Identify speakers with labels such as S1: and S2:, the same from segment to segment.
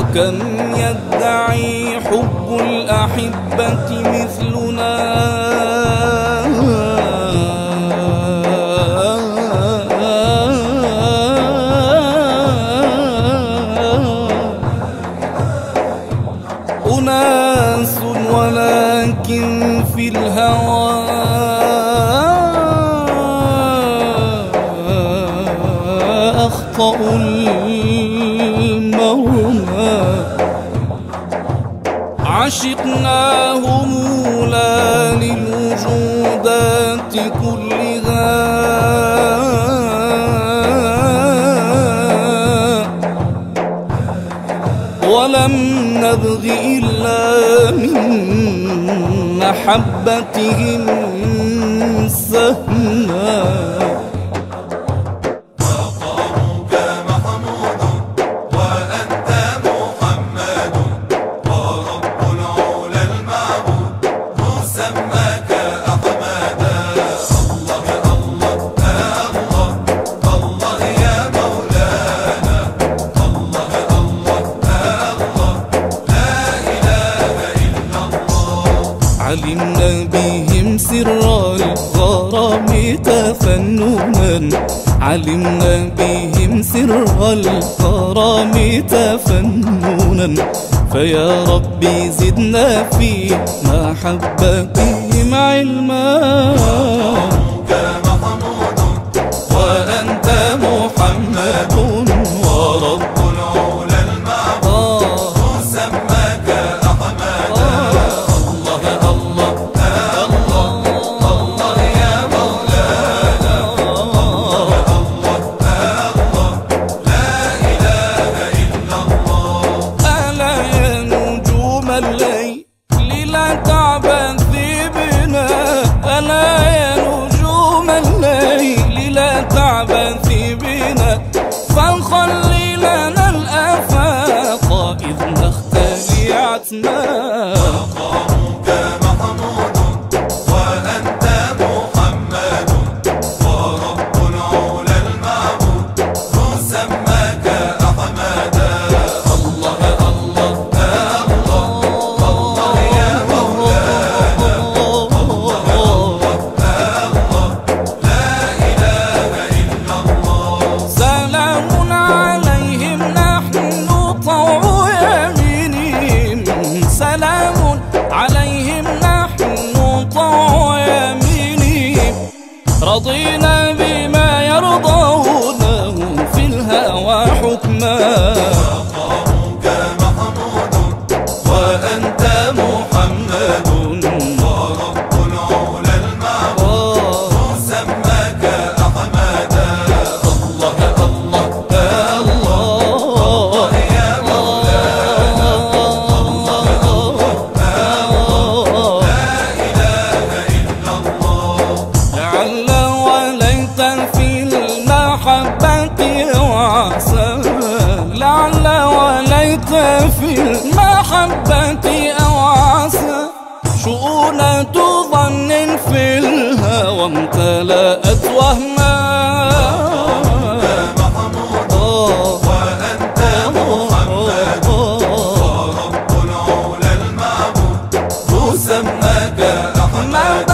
S1: كم يدعي حب الأحبة مثلنا أناس ولكن في الهوى أخطأوا المرمى عشقناهم لا للوجودات كلها ولم نبغ إلا من محبتهم سهما علمنا بهم سر الغرام تفننا علمنا بهم سر الغرام تفننا فيا ربي زدنا في محبتهم علما وأنت محمد ورب العلا المعبود مسماك أحمد فنخلي لنا الآفاق إذ نختلي عتما
S2: مقامك محمود وأنت محمد ورب العلا المعبود مسماك أحمد الله الله الله يا مولانا الله الله لا إله إلا الله
S1: سلام عليهم نحن طوع يمينهم سلام عليهم نحن طوع يمينهم رضينا بما يرضونه في الهوى حكما
S2: مقامك محمود وأنت محمد ورب العلا المعبود مسماك أحمد الله الله الله يا مولانا الله لا إله إلا الله
S1: لعل وليت في المحبة وعسى لعل وليت في المحبة أو عسى شؤونة ظن في الهوى امتلأت وهما
S2: محمود وأنت محمد ورب العلا المعبود مسماك أحمد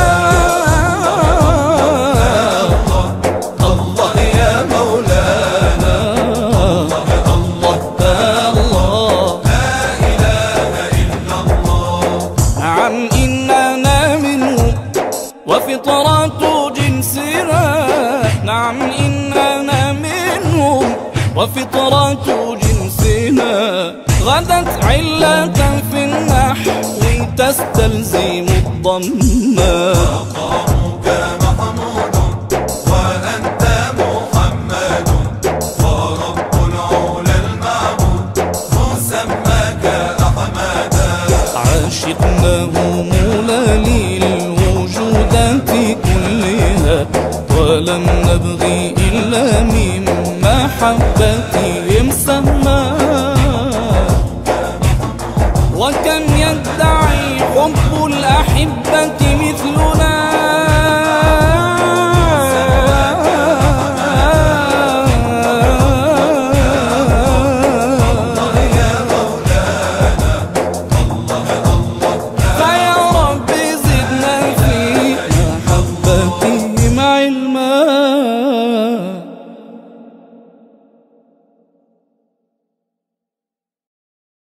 S2: الله يا مولانا الله الله لا إله إلا الله
S1: نعم إننا منهم وفطرة جنسنا نعم إننا منهم وفطرة جنسنا غدت علة في النحو تستلزم الضمة
S2: مقامك محمود وأنت محمد ورب العلا المعبود مسماك أحمد
S1: عاشقناهم لا للوجودات كلها ولم نبغي إلا من محبتهم سهما وكم يدعي حب الأحبة